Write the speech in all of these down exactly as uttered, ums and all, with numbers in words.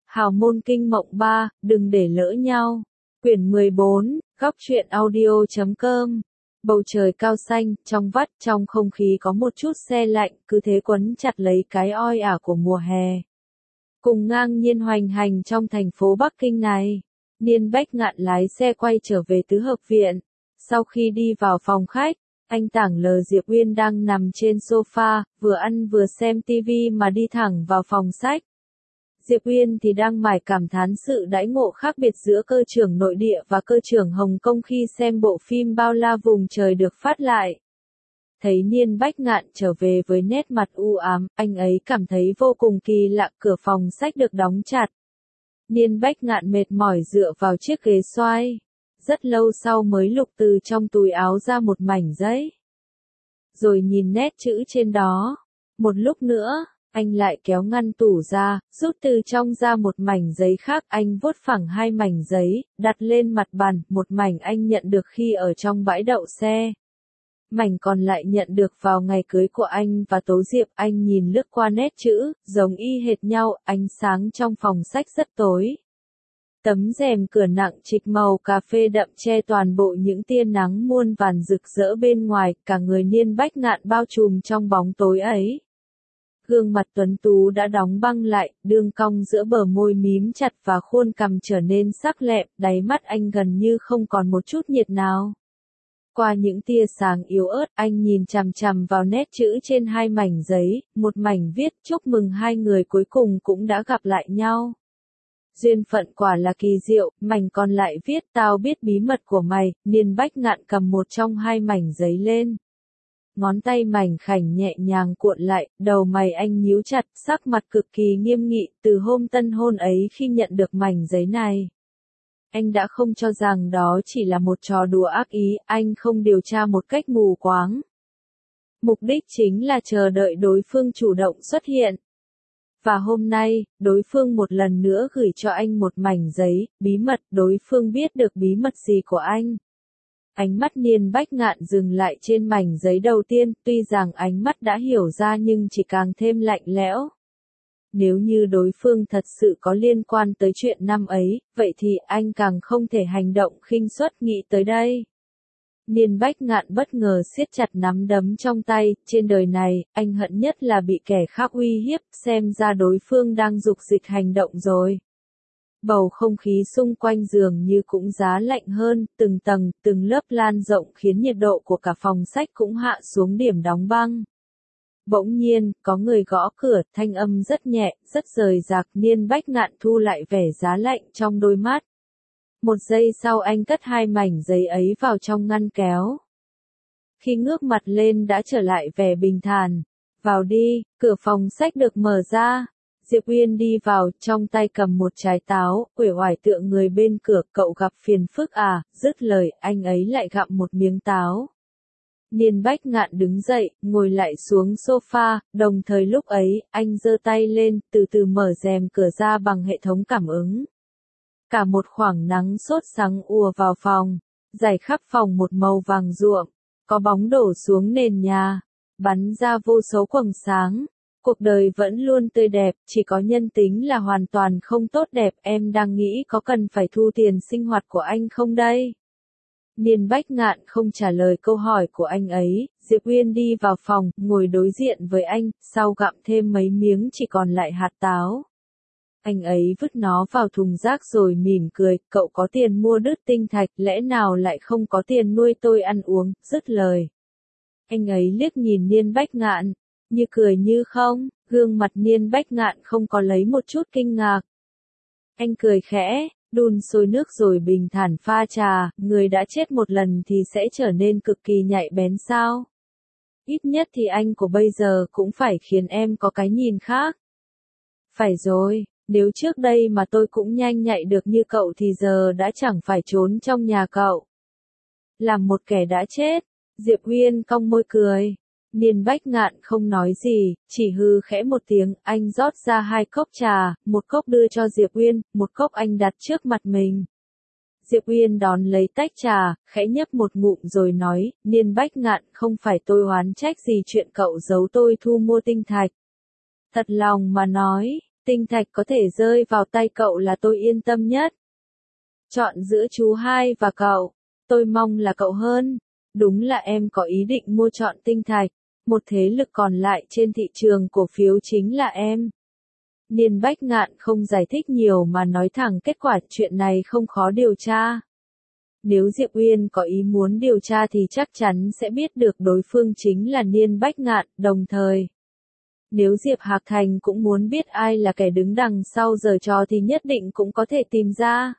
Hào môn kinh mộng ba, đừng để lỡ nhau. Quyển mười bốn, góc truyện audio chấm com. Bầu trời cao xanh, trong vắt, trong không khí có một chút se lạnh, cứ thế quấn chặt lấy cái oi ả của mùa hè. Cùng ngang nhiên hoành hành trong thành phố Bắc Kinh này, Niên Bách Ngạn lái xe quay trở về tứ hợp viện. Sau khi đi vào phòng khách, anh tảng lờ Diệp Uyên đang nằm trên sofa, vừa ăn vừa xem tivi mà đi thẳng vào phòng sách. Diệp Uyên thì đang mải cảm thán sự đãi ngộ khác biệt giữa cơ trưởng nội địa và cơ trưởng Hồng Kông khi xem bộ phim Bao la vùng trời được phát lại. Thấy Niên Bách Ngạn trở về với nét mặt u ám, anh ấy cảm thấy vô cùng kỳ lạ. Cửa phòng sách được đóng chặt. Niên Bách Ngạn mệt mỏi dựa vào chiếc ghế xoay. Rất lâu sau mới lục từ trong túi áo ra một mảnh giấy. Rồi nhìn nét chữ trên đó. Một lúc nữa, anh lại kéo ngăn tủ ra, rút từ trong ra một mảnh giấy khác. Anh vuốt phẳng hai mảnh giấy, đặt lên mặt bàn. Một mảnh anh nhận được khi ở trong bãi đậu xe. Mảnh còn lại nhận được vào ngày cưới của anh và Tố Diệp. Anh nhìn lướt qua nét chữ, giống y hệt nhau. Ánh sáng trong phòng sách rất tối. Tấm rèm cửa nặng trịch màu cà phê đậm che toàn bộ những tia nắng muôn vàn rực rỡ bên ngoài. Cả người Niên Bách Ngạn bao trùm trong bóng tối ấy. Gương mặt tuấn tú đã đóng băng lại, đường cong giữa bờ môi mím chặt và khuôn cằm trở nên sắc lẹm. Đáy mắt anh gần như không còn một chút nhiệt nào. Qua những tia sáng yếu ớt, anh nhìn chằm chằm vào nét chữ trên hai mảnh giấy. Một mảnh viết chúc mừng hai người cuối cùng cũng đã gặp lại nhau. Duyên phận quả là kỳ diệu. Mảnh còn lại viết tao biết bí mật của mày. Niên Bách Ngạn cầm một trong hai mảnh giấy lên. Ngón tay mảnh khảnh nhẹ nhàng cuộn lại, đầu mày anh nhíu chặt, sắc mặt cực kỳ nghiêm nghị. Từ hôm tân hôn ấy, khi nhận được mảnh giấy này, anh đã không cho rằng đó chỉ là một trò đùa ác ý. Anh không điều tra một cách mù quáng. Mục đích chính là chờ đợi đối phương chủ động xuất hiện. Và hôm nay, đối phương một lần nữa gửi cho anh một mảnh giấy, bí mật. Đối phương biết được bí mật gì của anh? Ánh mắt Niên Bách Ngạn dừng lại trên mảnh giấy đầu tiên. Tuy rằng ánh mắt đã hiểu ra nhưng chỉ càng thêm lạnh lẽo. Nếu như đối phương thật sự có liên quan tới chuyện năm ấy, vậy thì anh càng không thể hành động khinh suất. Nghĩ tới đây, Niên Bách Ngạn bất ngờ siết chặt nắm đấm trong tay. Trên đời này, anh hận nhất là bị kẻ khác uy hiếp. Xem ra đối phương đang dục dịch hành động rồi. Bầu không khí xung quanh giường như cũng giá lạnh hơn. Từng tầng, từng lớp lan rộng khiến nhiệt độ của cả phòng sách cũng hạ xuống điểm đóng băng. Bỗng nhiên, có người gõ cửa. Thanh âm rất nhẹ, rất rời rạc. Niên Bách Ngạn thu lại vẻ giá lạnh trong đôi mắt. Một giây sau anh cất hai mảnh giấy ấy vào trong ngăn kéo. Khi ngước mặt lên đã trở lại vẻ bình thản. Vào đi. Cửa phòng sách được mở ra. Diệp Uyên đi vào, trong tay cầm một trái táo, uể oải tựa người bên cửa. Cậu gặp phiền phức à? Dứt lời, anh ấy lại gặm một miếng táo. Niên Bách Ngạn đứng dậy, ngồi lại xuống sofa. Đồng thời lúc ấy, anh giơ tay lên, từ từ mở rèm cửa ra bằng hệ thống cảm ứng. Cả một khoảng nắng sốt sắng ùa vào phòng, rải khắp phòng một màu vàng ruộm. Có bóng đổ xuống nền nhà, bắn ra vô số quầng sáng. Cuộc đời vẫn luôn tươi đẹp, chỉ có nhân tính là hoàn toàn không tốt đẹp. Em đang nghĩ có cần phải thu tiền sinh hoạt của anh không đây? Niên Bách Ngạn không trả lời câu hỏi của anh ấy. Diệp Uyên đi vào phòng, ngồi đối diện với anh, sau gặm thêm mấy miếng chỉ còn lại hạt táo. Anh ấy vứt nó vào thùng rác rồi mỉm cười. Cậu có tiền mua đứt tinh thạch, lẽ nào lại không có tiền nuôi tôi ăn uống? Dứt lời, anh ấy liếc nhìn Niên Bách Ngạn, như cười như không. Gương mặt Niên Bách Ngạn không có lấy một chút kinh ngạc. Anh cười khẽ, đun sôi nước rồi bình thản pha trà. Người đã chết một lần thì sẽ trở nên cực kỳ nhạy bén sao? Ít nhất thì anh của bây giờ cũng phải khiến em có cái nhìn khác. Phải rồi, nếu trước đây mà tôi cũng nhanh nhạy được như cậu thì giờ đã chẳng phải trốn trong nhà cậu. Làm một kẻ đã chết. Diệp Uyên cong môi cười. Niên Bách Ngạn không nói gì, chỉ hừ khẽ một tiếng. Anh rót ra hai cốc trà, một cốc đưa cho Diệp Uyên, một cốc anh đặt trước mặt mình. Diệp Uyên đón lấy tách trà, khẽ nhấp một ngụm rồi nói, Niên Bách Ngạn, không phải tôi oán trách gì chuyện cậu giấu tôi thu mua tinh thạch. Thật lòng mà nói, Tinh thạch có thể rơi vào tay cậu là tôi yên tâm nhất. Chọn giữa chú hai và cậu, tôi mong là cậu hơn. Đúng là em có ý định mua chọn tinh thạch, một thế lực còn lại trên thị trường cổ phiếu chính là em. Niên Bách Ngạn không giải thích nhiều mà nói thẳng kết quả chuyện này không khó điều tra. Nếu Diệp Uyên có ý muốn điều tra thì chắc chắn sẽ biết được đối phương chính là Niên Bách Ngạn, đồng thời. Nếu Diệp Hạc Thành cũng muốn biết ai là kẻ đứng đằng sau giở trò thì nhất định cũng có thể tìm ra.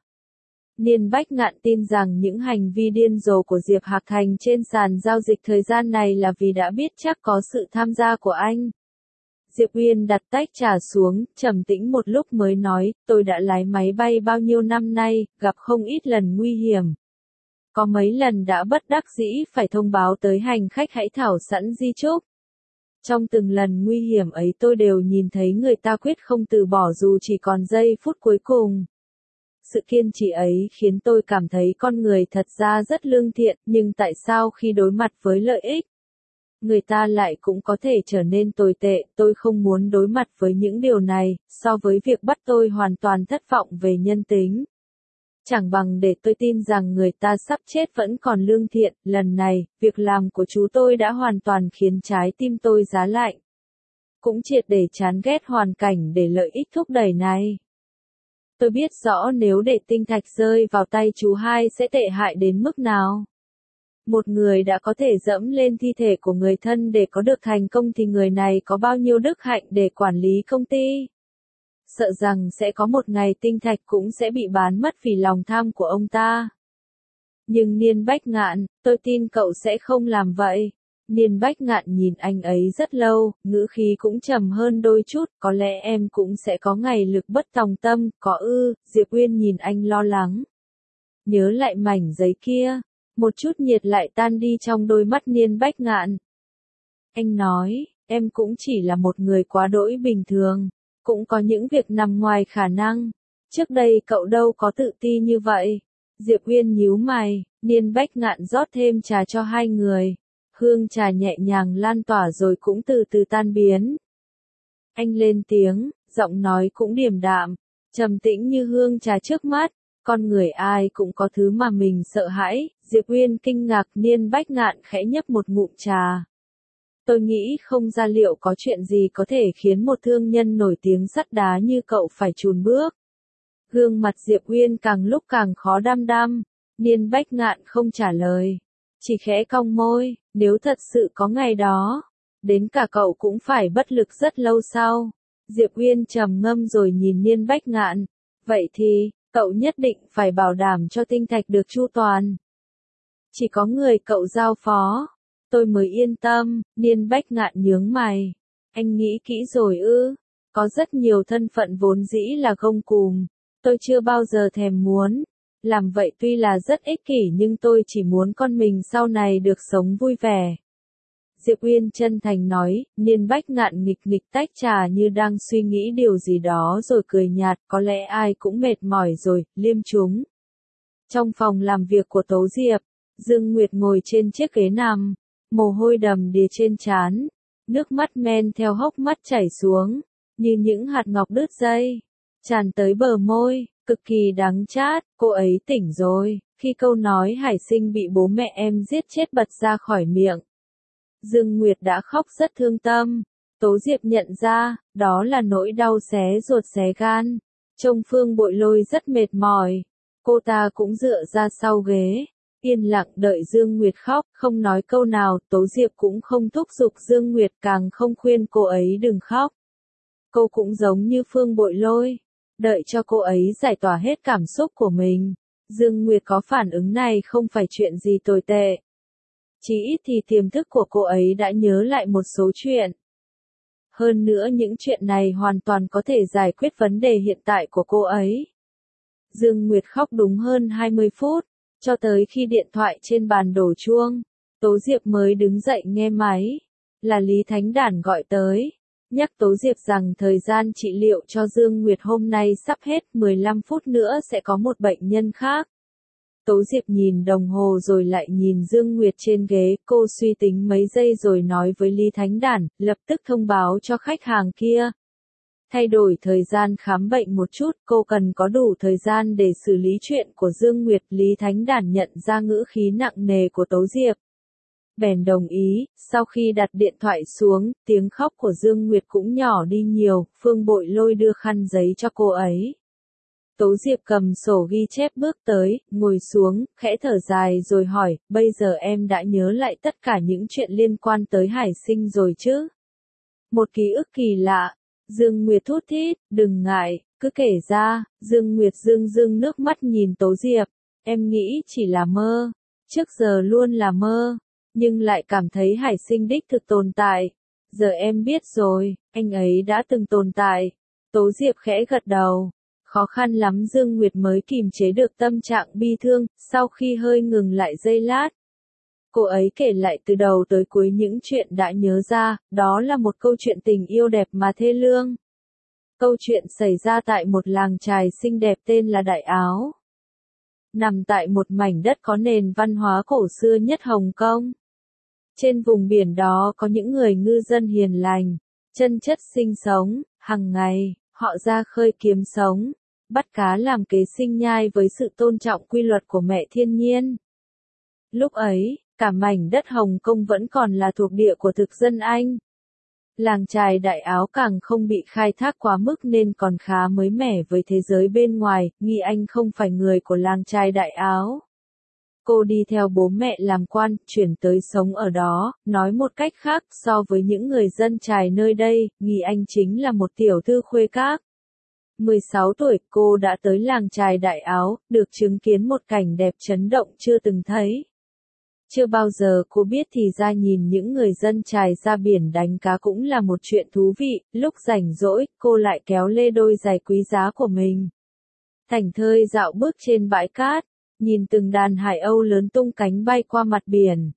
Niên Bách Ngạn tin rằng những hành vi điên rồ của Diệp Hạc Thành trên sàn giao dịch thời gian này là vì đã biết chắc có sự tham gia của anh. Diệp Uyên đặt tách trà xuống, trầm tĩnh một lúc mới nói, tôi đã lái máy bay bao nhiêu năm nay, gặp không ít lần nguy hiểm. Có mấy lần đã bất đắc dĩ phải thông báo tới hành khách hãy thảo sẵn di chúc. Trong từng lần nguy hiểm ấy tôi đều nhìn thấy người ta quyết không từ bỏ dù chỉ còn giây phút cuối cùng. Sự kiên trì ấy khiến tôi cảm thấy con người thật ra rất lương thiện, nhưng tại sao khi đối mặt với lợi ích, người ta lại cũng có thể trở nên tồi tệ, tôi không muốn đối mặt với những điều này, so với việc bắt tôi hoàn toàn thất vọng về nhân tính. Chẳng bằng để tôi tin rằng người ta sắp chết vẫn còn lương thiện, lần này, việc làm của chú tôi đã hoàn toàn khiến trái tim tôi giá lạnh. Cũng triệt để chán ghét hoàn cảnh để lợi ích thúc đẩy này. Tôi biết rõ nếu để tinh thạch rơi vào tay chú hai sẽ tệ hại đến mức nào. Một người đã có thể dẫm lên thi thể của người thân để có được thành công thì người này có bao nhiêu đức hạnh để quản lý công ty. Sợ rằng sẽ có một ngày tinh thạch cũng sẽ bị bán mất vì lòng tham của ông ta. Nhưng Niên Bách Ngạn, tôi tin cậu sẽ không làm vậy. Niên Bách Ngạn nhìn anh ấy rất lâu, ngữ khí cũng trầm hơn đôi chút, có lẽ em cũng sẽ có ngày lực bất tòng tâm, có ư, Diệp Uyên nhìn anh lo lắng. Nhớ lại mảnh giấy kia, một chút nhiệt lại tan đi trong đôi mắt Niên Bách Ngạn. Anh nói, em cũng chỉ là một người quá đỗi bình thường, cũng có những việc nằm ngoài khả năng. Trước đây cậu đâu có tự ti như vậy. Diệp Uyên nhíu mày, Niên Bách Ngạn rót thêm trà cho hai người. Hương trà nhẹ nhàng lan tỏa rồi cũng từ từ tan biến. Anh lên tiếng, giọng nói cũng điềm đạm, trầm tĩnh như hương trà trước mắt. Con người ai cũng có thứ mà mình sợ hãi. Diệp Uyên kinh ngạc, Niên Bách Ngạn khẽ nhấp một ngụm trà. Tôi nghĩ không ra liệu có chuyện gì có thể khiến một thương nhân nổi tiếng sắt đá như cậu phải chùn bước. Gương mặt Diệp Uyên càng lúc càng khó đăm đăm. Niên Bách Ngạn không trả lời, chỉ khẽ cong môi, nếu thật sự có ngày đó, đến cả cậu cũng phải bất lực rất lâu sau. Diệp Uyên trầm ngâm rồi nhìn Niên Bách Ngạn, vậy thì, cậu nhất định phải bảo đảm cho tinh thạch được chu toàn. Chỉ có người cậu giao phó, tôi mới yên tâm. Niên Bách Ngạn nhướng mày, anh nghĩ kỹ rồi ư? Có rất nhiều thân phận vốn dĩ là gông cùm, tôi chưa bao giờ thèm muốn. Làm vậy tuy là rất ích kỷ nhưng tôi chỉ muốn con mình sau này được sống vui vẻ. Diệp Uyên chân thành nói, Niên Bách Ngạn nghịch nghịch tách trà như đang suy nghĩ điều gì đó rồi cười nhạt, có lẽ ai cũng mệt mỏi rồi, liêm chúng. Trong phòng làm việc của Tố Diệp, Dương Nguyệt ngồi trên chiếc ghế nằm, mồ hôi đầm đìa trên trán, nước mắt men theo hốc mắt chảy xuống, như những hạt ngọc đứt dây, tràn tới bờ môi. Cực kỳ đắng chát, cô ấy tỉnh rồi, khi câu nói Hải Sinh bị bố mẹ em giết chết bật ra khỏi miệng. Dương Nguyệt đã khóc rất thương tâm, Tố Diệp nhận ra, đó là nỗi đau xé ruột xé gan. Trông Phương Bội Lôi rất mệt mỏi, cô ta cũng dựa ra sau ghế, yên lặng đợi Dương Nguyệt khóc, không nói câu nào, Tố Diệp cũng không thúc giục Dương Nguyệt càng không khuyên cô ấy đừng khóc. Cô cũng giống như Phương Bội Lôi. Đợi cho cô ấy giải tỏa hết cảm xúc của mình. Dương Nguyệt có phản ứng này không phải chuyện gì tồi tệ. Chỉ ít thì tiềm thức của cô ấy đã nhớ lại một số chuyện. Hơn nữa những chuyện này hoàn toàn có thể giải quyết vấn đề hiện tại của cô ấy. Dương Nguyệt khóc đúng hơn hai mươi phút, cho tới khi điện thoại trên bàn đổ chuông. Tố Diệp mới đứng dậy nghe máy. Là Lý Thánh Đản gọi tới. Nhắc Tố Diệp rằng thời gian trị liệu cho Dương Nguyệt hôm nay sắp hết, mười lăm phút nữa sẽ có một bệnh nhân khác. Tố Diệp nhìn đồng hồ rồi lại nhìn Dương Nguyệt trên ghế, cô suy tính mấy giây rồi nói với Lý Thánh Đản, lập tức thông báo cho khách hàng kia. Thay đổi thời gian khám bệnh một chút, cô cần có đủ thời gian để xử lý chuyện của Dương Nguyệt. Lý Thánh Đản nhận ra ngữ khí nặng nề của Tố Diệp. Bèn đồng ý, sau khi đặt điện thoại xuống, tiếng khóc của Dương Nguyệt cũng nhỏ đi nhiều, Phương Bội Lôi đưa khăn giấy cho cô ấy. Tố Diệp cầm sổ ghi chép bước tới, ngồi xuống, khẽ thở dài rồi hỏi, bây giờ em đã nhớ lại tất cả những chuyện liên quan tới Hải Sinh rồi chứ? Một ký ức kỳ lạ. Dương Nguyệt thút thít, đừng ngại, cứ kể ra. Dương Nguyệt rưng rưng nước mắt nhìn Tố Diệp. Em nghĩ chỉ là mơ. Trước giờ luôn là mơ. Nhưng lại cảm thấy Hải Sinh đích thực tồn tại. Giờ em biết rồi, anh ấy đã từng tồn tại. Tố Diệp khẽ gật đầu. Khó khăn lắm Dương Nguyệt mới kìm chế được tâm trạng bi thương, sau khi hơi ngừng lại giây lát. Cô ấy kể lại từ đầu tới cuối những chuyện đã nhớ ra, đó là một câu chuyện tình yêu đẹp mà thê lương. Câu chuyện xảy ra tại một làng chài xinh đẹp tên là Đại Áo. Nằm tại một mảnh đất có nền văn hóa cổ xưa nhất Hồng Kông. Trên vùng biển đó có những người ngư dân hiền lành, chân chất sinh sống, hàng ngày, họ ra khơi kiếm sống, bắt cá làm kế sinh nhai với sự tôn trọng quy luật của mẹ thiên nhiên. Lúc ấy, cả mảnh đất Hồng Kông vẫn còn là thuộc địa của thực dân Anh. Làng chài Đại Áo càng không bị khai thác quá mức nên còn khá mới mẻ với thế giới bên ngoài. Nghi Anh không phải người của làng chài Đại Áo. Cô đi theo bố mẹ làm quan, chuyển tới sống ở đó, nói một cách khác so với những người dân chài nơi đây, Nghi Anh chính là một tiểu thư khuê các. mười sáu tuổi cô đã tới làng chài Đại Áo, được chứng kiến một cảnh đẹp chấn động chưa từng thấy. Chưa bao giờ cô biết thì ra nhìn những người dân chài ra biển đánh cá cũng là một chuyện thú vị. Lúc rảnh rỗi, cô lại kéo lê đôi giày quý giá của mình. Thảnh thơi dạo bước trên bãi cát, nhìn từng đàn hải âu lớn tung cánh bay qua mặt biển.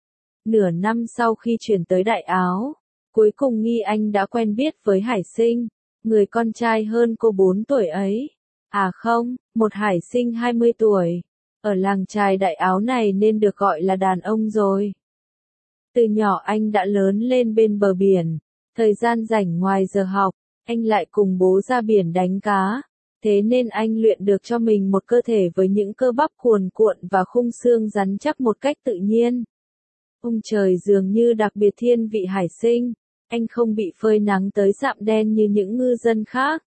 Nửa năm sau khi chuyển tới Đại Áo, cuối cùng Nghi Anh đã quen biết với Hải Sinh, người con trai hơn cô bốn tuổi ấy. À không, một Hải Sinh hai mươi tuổi. Ở làng chài Đại Áo này nên được gọi là đàn ông rồi. Từ nhỏ anh đã lớn lên bên bờ biển. Thời gian rảnh ngoài giờ học, anh lại cùng bố ra biển đánh cá. Thế nên anh luyện được cho mình một cơ thể với những cơ bắp cuồn cuộn và khung xương rắn chắc một cách tự nhiên. Ông trời dường như đặc biệt thiên vị Hải Sinh. Anh không bị phơi nắng tới sạm đen như những ngư dân khác.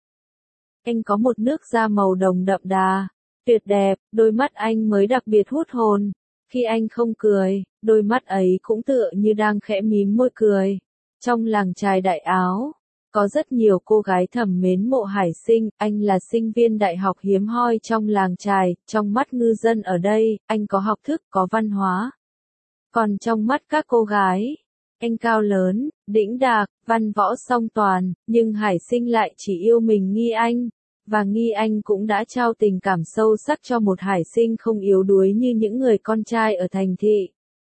Anh có một nước da màu đồng đậm đà, tuyệt đẹp, đôi mắt anh mới đặc biệt hút hồn. Khi anh không cười, đôi mắt ấy cũng tựa như đang khẽ mím môi cười. Trong làng chài Đại Áo, có rất nhiều cô gái thầm mến mộ Hải Sinh, anh là sinh viên đại học hiếm hoi trong làng chài, trong mắt ngư dân ở đây, anh có học thức, có văn hóa. Còn trong mắt các cô gái, anh cao lớn, đĩnh đạc, văn võ song toàn, nhưng Hải Sinh lại chỉ yêu mình Nghi Anh. Và Nghi Anh cũng đã trao tình cảm sâu sắc cho một Hải Sinh không yếu đuối như những người con trai ở thành thị.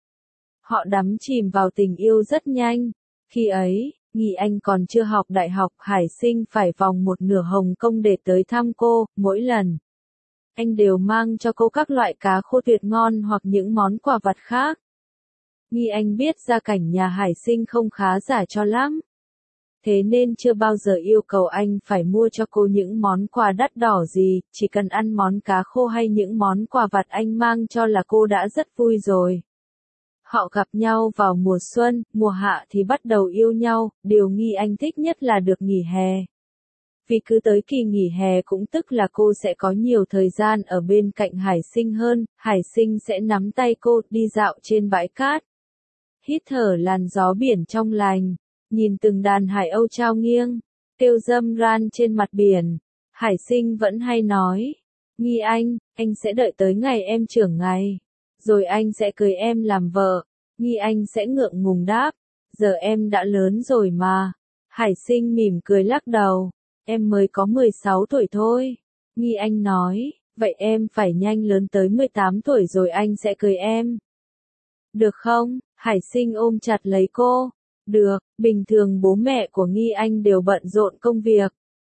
Họ đắm chìm vào tình yêu rất nhanh. Khi ấy, Nghi Anh còn chưa học đại học, Hải Sinh phải vòng một nửa Hồng Kông để tới thăm cô. Mỗi lần, anh đều mang cho cô các loại cá khô tuyệt ngon hoặc những món quà vặt khác. Nghi Anh biết gia cảnh nhà Hải Sinh không khá giả cho lắm. Thế nên chưa bao giờ yêu cầu anh phải mua cho cô những món quà đắt đỏ gì, chỉ cần ăn món cá khô hay những món quà vặt anh mang cho là cô đã rất vui rồi. Họ gặp nhau vào mùa xuân, mùa hạ thì bắt đầu yêu nhau, điều Nghi Anh thích nhất là được nghỉ hè. Vì cứ tới kỳ nghỉ hè cũng tức là cô sẽ có nhiều thời gian ở bên cạnh Hải Sinh hơn, Hải Sinh sẽ nắm tay cô đi dạo trên bãi cát. Hít thở làn gió biển trong lành. Nhìn từng đàn hải âu trao nghiêng, kêu râm ran trên mặt biển, Hải Sinh vẫn hay nói, Nghi Anh, anh sẽ đợi tới ngày em trưởng ngày, rồi anh sẽ cưới em làm vợ. Nghi Anh sẽ ngượng ngùng đáp, giờ em đã lớn rồi mà. Hải Sinh mỉm cười lắc đầu, em mới có mười sáu tuổi thôi. Nghi Anh nói, vậy em phải nhanh lớn tới mười tám tuổi rồi anh sẽ cưới em. Được không? Hải Sinh ôm chặt lấy cô. Được, bình thường bố mẹ của Nghi Anh đều bận rộn công việc.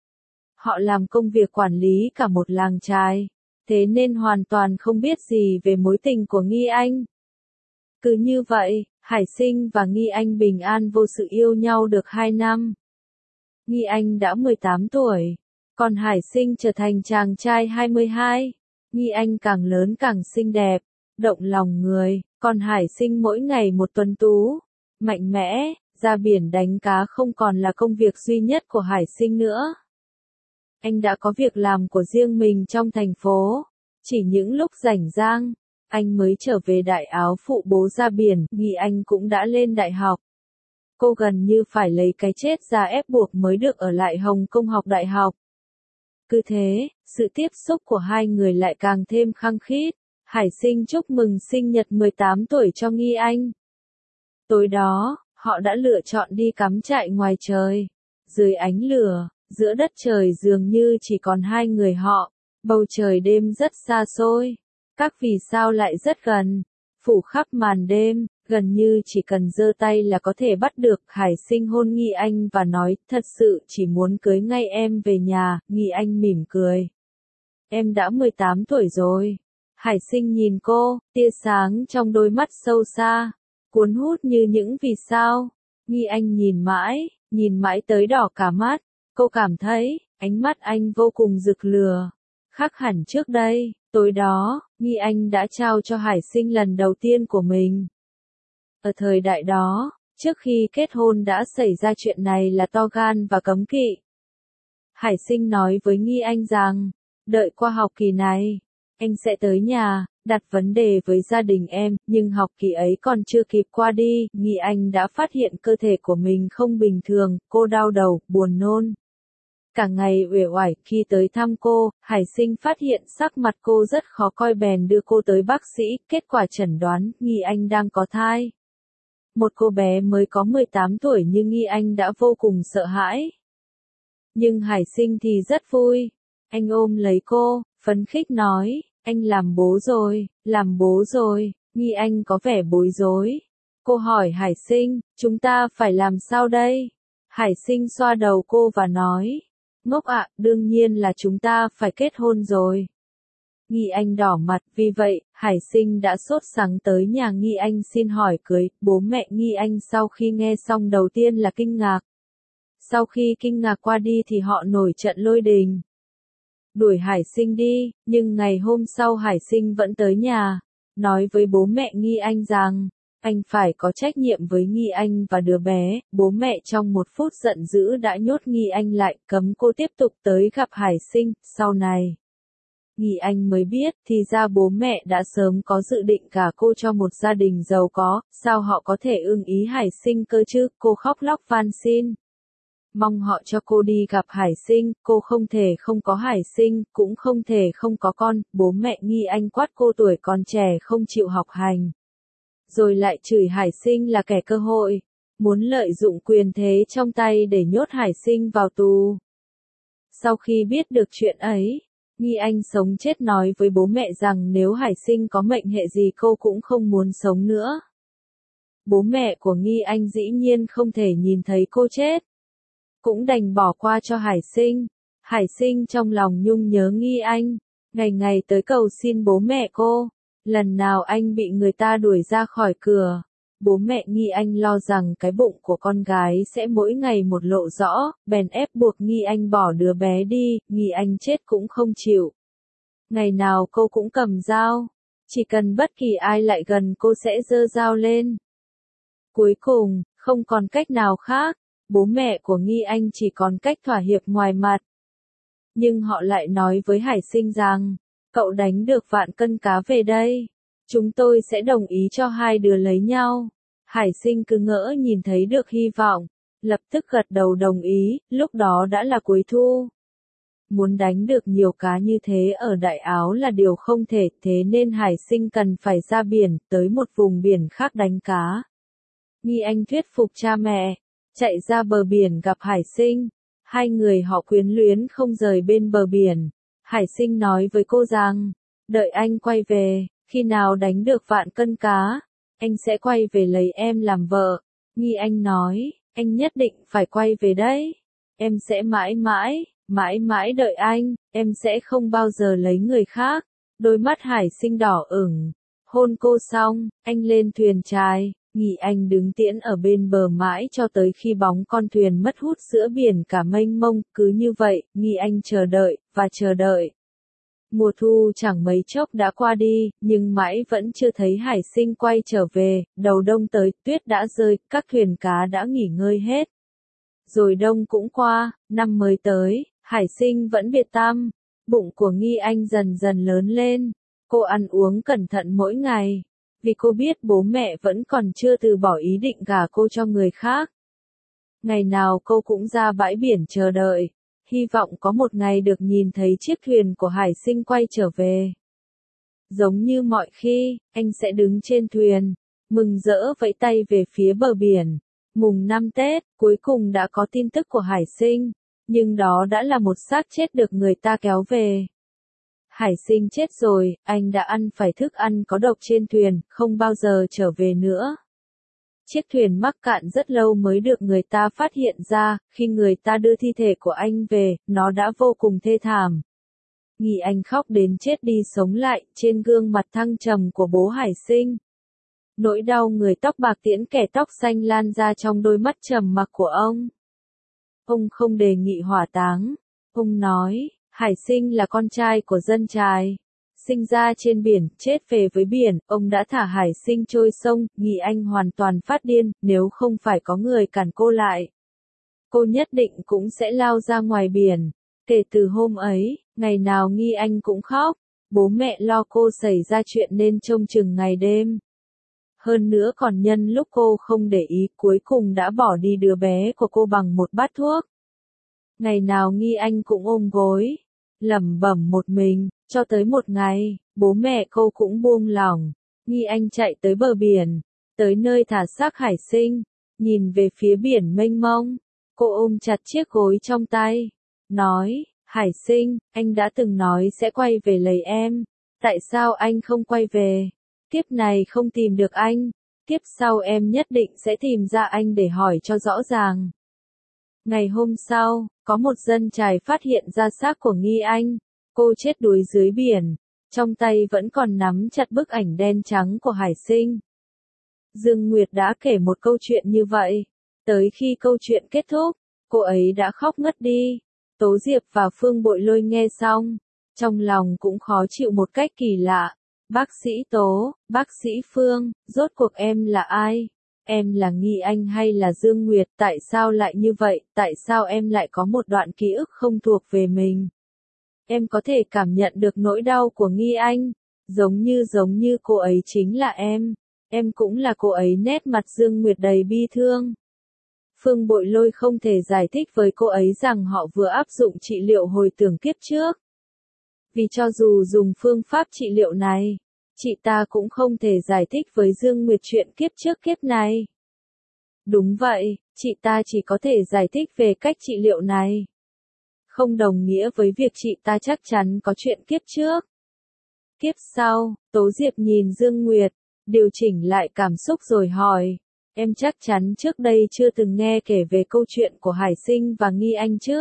Họ làm công việc quản lý cả một làng chài, thế nên hoàn toàn không biết gì về mối tình của Nghi Anh. Cứ như vậy, Hải Sinh và Nghi Anh bình an vô sự yêu nhau được hai năm. Nghi Anh đã mười tám tuổi, còn Hải Sinh trở thành chàng trai hai mươi hai. Nghi Anh càng lớn càng xinh đẹp, động lòng người, còn Hải Sinh mỗi ngày một tuấn tú, mạnh mẽ, ra biển đánh cá không còn là công việc duy nhất của Hải Sinh nữa. Anh đã có việc làm của riêng mình trong thành phố, chỉ những lúc rảnh rang, anh mới trở về Đại Áo phụ bố ra biển. Nghi Anh cũng đã lên đại học. Cô gần như phải lấy cái chết ra ép buộc mới được ở lại Hồng Kông học đại học. Cứ thế, sự tiếp xúc của hai người lại càng thêm khăng khít. Hải Sinh chúc mừng sinh nhật mười tám tuổi cho Nghi Anh. Tối đó, họ đã lựa chọn đi cắm trại ngoài trời. Dưới ánh lửa, giữa đất trời dường như chỉ còn hai người họ. Bầu trời đêm rất xa xôi. Các vì sao lại rất gần. Phủ khắp màn đêm, gần như chỉ cần giơ tay là có thể bắt được. Hải Sinh hôn Nghi Anh và nói, thật sự chỉ muốn cưới ngay em về nhà. Nghi Anh mỉm cười. Em đã mười tám tuổi rồi. Hải Sinh nhìn cô, tia sáng trong đôi mắt sâu xa, cuốn hút như những vì sao. Nghi Anh nhìn mãi, nhìn mãi tới đỏ cả mắt. Cô cảm thấy, ánh mắt anh vô cùng rực lửa. Khác hẳn trước đây, tối đó, Nghi Anh đã trao cho Hải Sinh lần đầu tiên của mình. Ở thời đại đó, trước khi kết hôn đã xảy ra chuyện này là to gan và cấm kỵ. Hải Sinh nói với Nghi Anh rằng, đợi qua học kỳ này, anh sẽ tới nhà, đặt vấn đề với gia đình em, nhưng học kỳ ấy còn chưa kịp qua đi. Nghi Anh đã phát hiện cơ thể của mình không bình thường, cô đau đầu, buồn nôn. Cả ngày uể oải. Khi tới thăm cô, Hải Sinh phát hiện sắc mặt cô rất khó coi bèn đưa cô tới bác sĩ. Kết quả chẩn đoán, Nghi Anh đang có thai. Một cô bé mới có mười tám tuổi như Nghi Anh đã vô cùng sợ hãi. Nhưng Hải Sinh thì rất vui. Anh ôm lấy cô, phấn khích nói, anh làm bố rồi, làm bố rồi. Nghi Anh có vẻ bối rối. Cô hỏi Hải Sinh, chúng ta phải làm sao đây? Hải Sinh xoa đầu cô và nói, ngốc ạ, đương nhiên là chúng ta phải kết hôn rồi. Nghi Anh đỏ mặt, vì vậy, Hải Sinh đã sốt sắng tới nhà Nghi Anh xin hỏi cưới. Bố mẹ Nghi Anh sau khi nghe xong đầu tiên là kinh ngạc. Sau khi kinh ngạc qua đi thì họ nổi trận lôi đình. Đuổi Hải Sinh đi, nhưng ngày hôm sau Hải Sinh vẫn tới nhà, nói với bố mẹ Nghi Anh rằng, anh phải có trách nhiệm với Nghi Anh và đứa bé. Bố mẹ trong một phút giận dữ đã nhốt Nghi Anh lại, cấm cô tiếp tục tới gặp Hải Sinh. Sau này, Nghi Anh mới biết, thì ra bố mẹ đã sớm có dự định gả cô cho một gia đình giàu có, sao họ có thể ưng ý Hải Sinh cơ chứ. Cô khóc lóc van xin, mong họ cho cô đi gặp Hải Sinh. Cô không thể không có Hải Sinh, cũng không thể không có con. Bố mẹ Nghi Anh quát cô tuổi còn trẻ không chịu học hành, rồi lại chửi Hải Sinh là kẻ cơ hội, muốn lợi dụng quyền thế trong tay để nhốt Hải Sinh vào tù. Sau khi biết được chuyện ấy, Nghi Anh sống chết nói với bố mẹ rằng nếu Hải Sinh có mệnh hệ gì cô cũng không muốn sống nữa. Bố mẹ của Nghi Anh dĩ nhiên không thể nhìn thấy cô chết, cũng đành bỏ qua cho Hải Sinh. Hải Sinh trong lòng nhung nhớ Nghi Anh, ngày ngày tới cầu xin bố mẹ cô. Lần nào anh bị người ta đuổi ra khỏi cửa, bố mẹ Nghi Anh lo rằng cái bụng của con gái sẽ mỗi ngày một lộ rõ, bèn ép buộc Nghi Anh bỏ đứa bé đi. Nghi Anh chết cũng không chịu. Ngày nào cô cũng cầm dao, chỉ cần bất kỳ ai lại gần cô sẽ giơ dao lên. Cuối cùng, không còn cách nào khác, bố mẹ của Nghi Anh chỉ còn cách thỏa hiệp ngoài mặt. Nhưng họ lại nói với Hải Sinh rằng, cậu đánh được vạn cân cá về đây, chúng tôi sẽ đồng ý cho hai đứa lấy nhau. Hải Sinh cứ ngỡ nhìn thấy được hy vọng, lập tức gật đầu đồng ý. Lúc đó đã là cuối thu. Muốn đánh được nhiều cá như thế ở Đại Áo là điều không thể, thế nên Hải Sinh cần phải ra biển, tới một vùng biển khác đánh cá. Nghi Anh thuyết phục cha mẹ, chạy ra bờ biển gặp Hải Sinh. Hai người họ quyến luyến không rời bên bờ biển. Hải Sinh nói với cô rằng, đợi anh quay về, khi nào đánh được vạn cân cá, anh sẽ quay về lấy em làm vợ. Nghi Anh nói, anh nhất định phải quay về đấy. Em sẽ mãi mãi, mãi mãi đợi anh, em sẽ không bao giờ lấy người khác. Đôi mắt Hải Sinh đỏ ửng, hôn cô xong, anh lên thuyền chài. Nghi Anh đứng tiễn ở bên bờ mãi cho tới khi bóng con thuyền mất hút giữa biển cả mênh mông, cứ như vậy, Nghi Anh chờ đợi, và chờ đợi. Mùa thu chẳng mấy chốc đã qua đi, nhưng mãi vẫn chưa thấy Hải Sinh quay trở về, đầu đông tới, tuyết đã rơi, các thuyền cá đã nghỉ ngơi hết. Rồi đông cũng qua, năm mới tới, Hải Sinh vẫn biệt tăm, bụng của Nghi Anh dần dần lớn lên, cô ăn uống cẩn thận mỗi ngày, vì cô biết bố mẹ vẫn còn chưa từ bỏ ý định gả cô cho người khác. Ngày nào cô cũng ra bãi biển chờ đợi, hy vọng có một ngày được nhìn thấy chiếc thuyền của Hải Sinh quay trở về. Giống như mọi khi, anh sẽ đứng trên thuyền, mừng rỡ vẫy tay về phía bờ biển. Mùng năm Tết, cuối cùng đã có tin tức của Hải Sinh, nhưng đó đã là một xác chết được người ta kéo về. Hải Sinh chết rồi, anh đã ăn phải thức ăn có độc trên thuyền, không bao giờ trở về nữa. Chiếc thuyền mắc cạn rất lâu mới được người ta phát hiện ra, khi người ta đưa thi thể của anh về, nó đã vô cùng thê thảm. Nghi Anh khóc đến chết đi sống lại, trên gương mặt thăng trầm của bố Hải Sinh. Nỗi đau người tóc bạc tiễn kẻ tóc xanh lan ra trong đôi mắt trầm mặc của ông. Ông không đề nghị hỏa táng. Ông nói, Hải Sinh là con trai của dân chài. Sinh ra trên biển, chết về với biển, ông đã thả Hải Sinh trôi sông, Nghi Anh hoàn toàn phát điên, nếu không phải có người cản cô lại. Cô nhất định cũng sẽ lao ra ngoài biển. Kể từ hôm ấy, ngày nào Nghi Anh cũng khóc, bố mẹ lo cô xảy ra chuyện nên trông chừng ngày đêm. Hơn nữa còn nhân lúc cô không để ý, cuối cùng đã bỏ đi đứa bé của cô bằng một bát thuốc. Ngày nào Nghi Anh cũng ôm gối, lẩm bẩm một mình, cho tới một ngày, bố mẹ cô cũng buông lỏng. Nghi Anh chạy tới bờ biển, tới nơi thả xác Hải Sinh, nhìn về phía biển mênh mông. Cô ôm chặt chiếc gối trong tay, nói, Hải Sinh, anh đã từng nói sẽ quay về lấy em, tại sao anh không quay về? Kiếp này không tìm được anh, kiếp sau em nhất định sẽ tìm ra anh để hỏi cho rõ ràng. Ngày hôm sau, có một dân chài phát hiện ra xác của Nghi Anh, cô chết đuối dưới biển, trong tay vẫn còn nắm chặt bức ảnh đen trắng của Hải Sinh. Dương Nguyệt đã kể một câu chuyện như vậy, tới khi câu chuyện kết thúc, cô ấy đã khóc ngất đi. Tố Diệp và Phương Bội Lôi nghe xong, trong lòng cũng khó chịu một cách kỳ lạ. Bác sĩ Tố, bác sĩ Phương, rốt cuộc em là ai? Em là Nghi Anh hay là Dương Nguyệt? Tại sao lại như vậy? Tại sao em lại có một đoạn ký ức không thuộc về mình? Em có thể cảm nhận được nỗi đau của Nghi Anh, giống như giống như cô ấy chính là em. Em cũng là cô ấy. Nét mặt Dương Nguyệt đầy bi thương. Phương Bội Lôi không thể giải thích với cô ấy rằng họ vừa áp dụng trị liệu hồi tưởng kiếp trước. Vì cho dù dùng phương pháp trị liệu này, chị ta cũng không thể giải thích với Dương Nguyệt chuyện kiếp trước kiếp này. Đúng vậy, chị ta chỉ có thể giải thích về cách trị liệu này. Không đồng nghĩa với việc chị ta chắc chắn có chuyện kiếp trước. Kiếp sau, Tố Diệp nhìn Dương Nguyệt, điều chỉnh lại cảm xúc rồi hỏi, em chắc chắn trước đây chưa từng nghe kể về câu chuyện của Hải Sinh và Nghi Anh chứ?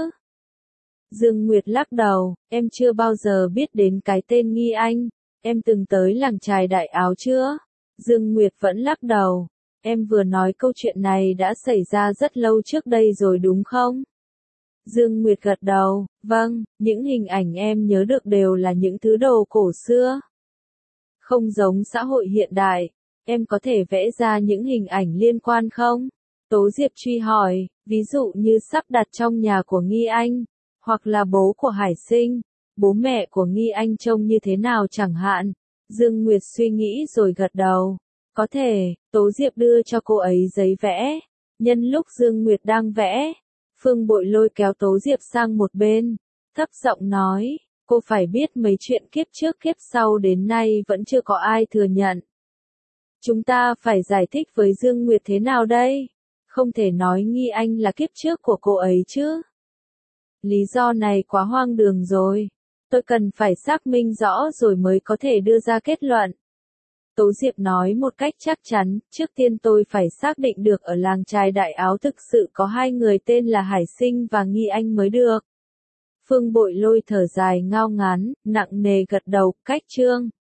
Dương Nguyệt lắc đầu, em chưa bao giờ biết đến cái tên Nghi Anh, em từng tới làng chài Đại Áo chưa? Dương Nguyệt vẫn lắc đầu, em vừa nói câu chuyện này đã xảy ra rất lâu trước đây rồi đúng không? Dương Nguyệt gật đầu, vâng, những hình ảnh em nhớ được đều là những thứ đồ cổ xưa. Không giống xã hội hiện đại, em có thể vẽ ra những hình ảnh liên quan không? Tố Diệp truy hỏi, ví dụ như sắp đặt trong nhà của Nghi Anh, hoặc là bố của Hải Sinh, bố mẹ của Nghi Anh trông như thế nào chẳng hạn. Dương Nguyệt suy nghĩ rồi gật đầu. Có thể, Tố Diệp đưa cho cô ấy giấy vẽ. Nhân lúc Dương Nguyệt đang vẽ, Phương Bội Lôi kéo Tố Diệp sang một bên, thấp giọng nói, cô phải biết mấy chuyện kiếp trước kiếp sau đến nay vẫn chưa có ai thừa nhận. Chúng ta phải giải thích với Dương Nguyệt thế nào đây? Không thể nói Nghi Anh là kiếp trước của cô ấy chứ. Lý do này quá hoang đường rồi. Tôi cần phải xác minh rõ rồi mới có thể đưa ra kết luận. Tố Diệp nói một cách chắc chắn, trước tiên tôi phải xác định được ở làng chài Đại Áo thực sự có hai người tên là Hải Sinh và Nghi Anh mới được. Phương Bội Lôi thở dài ngao ngán, nặng nề gật đầu, cách chương.